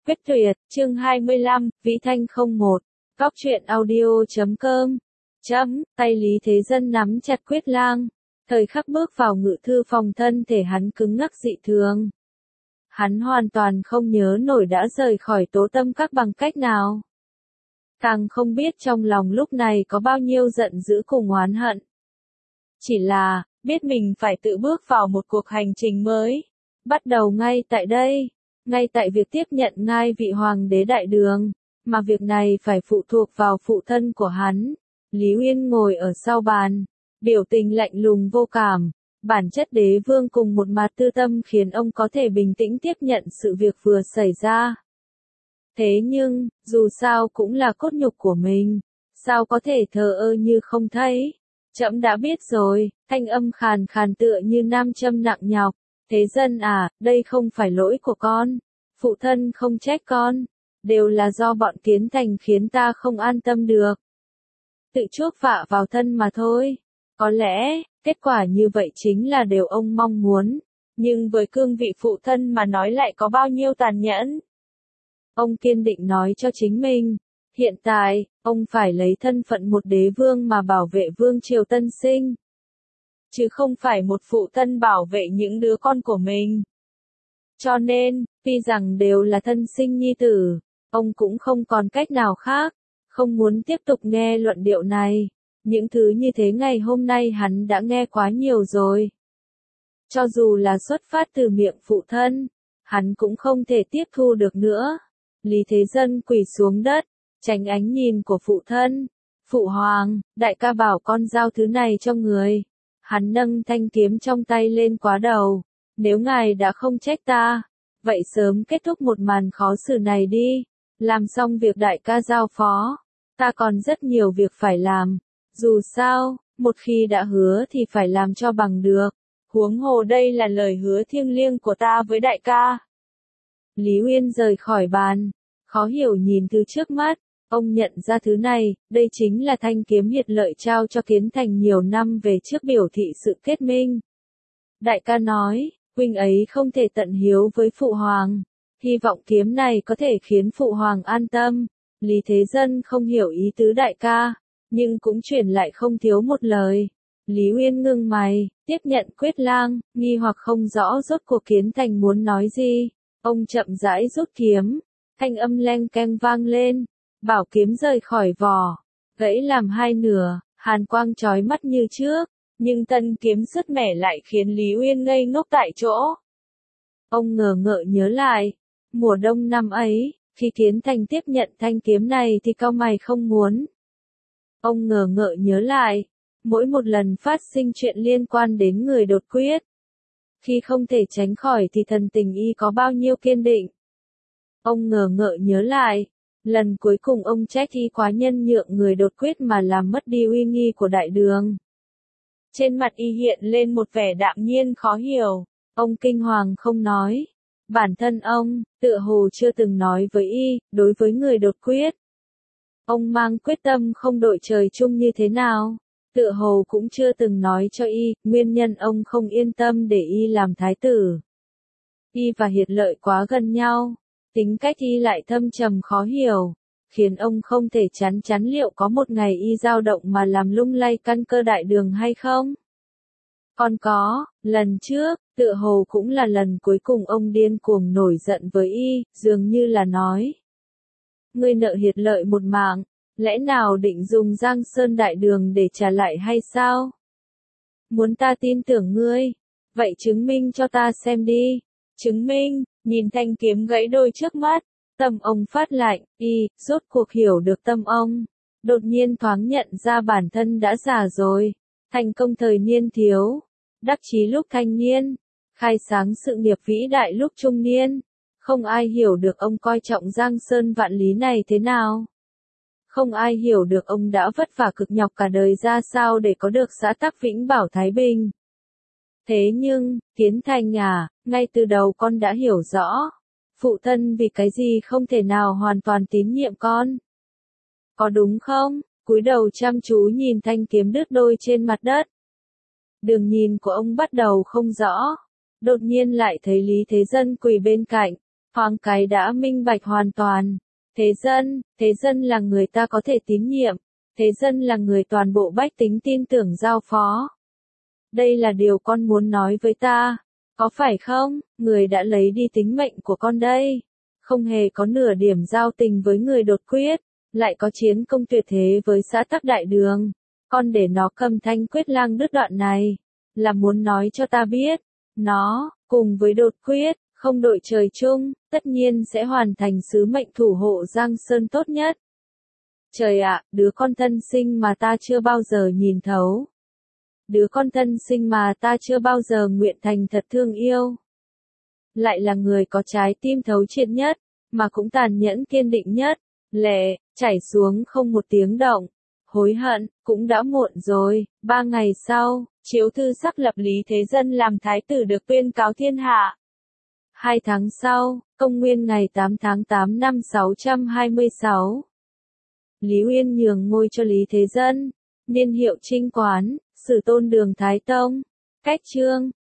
Quyết tuyệt, chương 25, Vĩ Thanh 01, Góc truyện audio.com. Tay Lý Thế Dân nắm chặt quyết lang. Thời khắc bước vào ngự thư phòng thân thể hắn cứng ngắc dị thường. Hắn hoàn toàn không nhớ nổi đã rời khỏi Tố Tâm Các bằng cách nào. Càng không biết trong lòng lúc này có bao nhiêu giận dữ cùng oán hận. Chỉ là, biết mình phải tự bước vào một cuộc hành trình mới. Bắt đầu ngay tại đây. Ngay tại việc tiếp nhận ngai vị hoàng đế đại đường, mà việc này phải phụ thuộc vào phụ thân của hắn. Lý Uyên ngồi ở sau bàn, biểu tình lạnh lùng vô cảm, bản chất đế vương cùng một mặt tư tâm khiến ông có thể bình tĩnh tiếp nhận sự việc vừa xảy ra. Thế nhưng, dù sao cũng là cốt nhục của mình, sao có thể thờ ơ như không thấy. Trẫm đã biết rồi, thanh âm khàn khàn tựa như nam châm nặng nhọc. Thế Dân à, đây không phải lỗi của con, phụ thân không trách con, đều là do bọn Kiến Thành khiến ta không an tâm được. Tự chuốc vạ vào thân mà thôi. Có lẽ, kết quả như vậy chính là điều ông mong muốn, nhưng với cương vị phụ thân mà nói lại có bao nhiêu tàn nhẫn. Ông kiên định nói cho chính mình, hiện tại, ông phải lấy thân phận một đế vương mà bảo vệ vương triều tân sinh. Chứ không phải một phụ thân bảo vệ những đứa con của mình. Cho nên, tuy rằng đều là thân sinh nhi tử, ông cũng không còn cách nào khác, không muốn tiếp tục nghe luận điệu này. Những thứ như thế ngày hôm nay hắn đã nghe quá nhiều rồi. Cho dù là xuất phát từ miệng phụ thân, hắn cũng không thể tiếp thu được nữa. Lý Thế Dân quỳ xuống đất, tránh ánh nhìn của phụ thân. Phụ hoàng, đại ca bảo con giao thứ này cho người. Hắn nâng thanh kiếm trong tay lên quá đầu. Nếu ngài đã không trách ta, vậy sớm kết thúc một màn khó xử này đi. Làm xong việc đại ca giao phó. Ta còn rất nhiều việc phải làm. Dù sao, một khi đã hứa thì phải làm cho bằng được. Huống hồ đây là lời hứa thiêng liêng của ta với đại ca. Lý Uyên rời khỏi bàn. Khó hiểu nhìn thứ trước mắt. Ông nhận ra thứ này, đây chính là thanh kiếm hiệt lợi trao cho Kiến Thành nhiều năm về trước biểu thị sự kết minh. Đại ca nói, huynh ấy không thể tận hiếu với phụ hoàng. Hy vọng kiếm này có thể khiến phụ hoàng an tâm. Lý Thế Dân không hiểu ý tứ đại ca, nhưng cũng truyền lại không thiếu một lời. Lý Uyên ngưng mày, tiếp nhận quyết lang, nghi hoặc không rõ rốt cuộc Kiến Thành muốn nói gì. Ông chậm rãi rút kiếm, thanh âm leng keng vang lên. Bảo kiếm rời khỏi vỏ, gãy làm hai nửa, hàn quang chói mắt như trước, nhưng tân kiếm sứt mẻ lại khiến Lý Uyên ngây ngốc tại chỗ. Ông ngờ ngợ nhớ lại, mùa đông năm ấy, khi Kiến Thành tiếp nhận thanh kiếm này thì cau mày không muốn. Ông ngờ ngợ nhớ lại, mỗi một lần phát sinh chuyện liên quan đến người đột quyết. Khi không thể tránh khỏi thì thần tình y có bao nhiêu kiên định. Ông ngờ ngợ nhớ lại. Lần cuối cùng ông trách y quá nhân nhượng người đột quyết mà làm mất đi uy nghi của đại đường. Trên mặt y hiện lên một vẻ đạm nhiên khó hiểu. Ông kinh hoàng không nói. Bản thân ông, tựa hồ chưa từng nói với y, đối với người đột quyết. Ông mang quyết tâm không đội trời chung như thế nào. Tựa hồ cũng chưa từng nói cho y, nguyên nhân ông không yên tâm để y làm thái tử. Y và Hiệt Lợi quá gần nhau. Tính cách y lại thâm trầm khó hiểu, khiến ông không thể chắn chắn liệu có một ngày y dao động mà làm lung lay căn cơ đại đường hay không. Còn có, lần trước, tựa hồ cũng là lần cuối cùng ông điên cuồng nổi giận với y, dường như là nói. Ngươi nợ Hiệt Lợi một mạng, lẽ nào định dùng Giang Sơn đại đường để trả lại hay sao? Muốn ta tin tưởng ngươi, vậy chứng minh cho ta xem đi. Chứng minh. Nhìn thanh kiếm gãy đôi trước mắt, tâm ông phát lạnh, y, rốt cuộc hiểu được tâm ông. Đột nhiên thoáng nhận ra bản thân đã già rồi, thành công thời niên thiếu, đắc chí lúc thanh niên, khai sáng sự nghiệp vĩ đại lúc trung niên. Không ai hiểu được ông coi trọng Giang Sơn vạn lý này thế nào. Không ai hiểu được ông đã vất vả cực nhọc cả đời ra sao để có được xã tắc Vĩnh Bảo Thái Bình. Thế nhưng, Kiến Thành à, ngay từ đầu con đã hiểu rõ. Phụ thân vì cái gì không thể nào hoàn toàn tín nhiệm con. Có đúng không? Cúi đầu chăm chú nhìn thanh kiếm đứt đôi trên mặt đất. Đường nhìn của ông bắt đầu không rõ. Đột nhiên lại thấy Lý Thế Dân quỳ bên cạnh. Thoáng cái đã minh bạch hoàn toàn. Thế dân là người ta có thể tín nhiệm. Thế dân là người toàn bộ bách tính tin tưởng giao phó. Đây là điều con muốn nói với ta. Có phải không? Người đã lấy đi tính mệnh của con đây. Không hề có nửa điểm giao tình với người đột quyết. Lại có chiến công tuyệt thế với xã Tắc Đại Đường. Con để nó cầm Thanh Quyết Lang đứt đoạn này. Là muốn nói cho ta biết. Nó, cùng với đột quyết, không đội trời chung, tất nhiên sẽ hoàn thành sứ mệnh thủ hộ Giang Sơn tốt nhất. Trời ạ, đứa con thân sinh mà ta chưa bao giờ nhìn thấu. Đứa con thân sinh mà ta chưa bao giờ nguyện thành thật thương yêu. Lại là người có trái tim thấu triệt nhất, mà cũng tàn nhẫn kiên định nhất. Lệ, chảy xuống không một tiếng động. Hối hận, cũng đã muộn rồi. 3 ngày sau, chiếu thư sắc lập Lý Thế Dân làm thái tử được tuyên cáo thiên hạ. 2 tháng sau, công nguyên ngày 8 tháng 8 năm 626. Lý Uyên nhường ngôi cho Lý Thế Dân, niên hiệu Trinh Quán, Sử Tôn Đường Thái Tông, cách chương.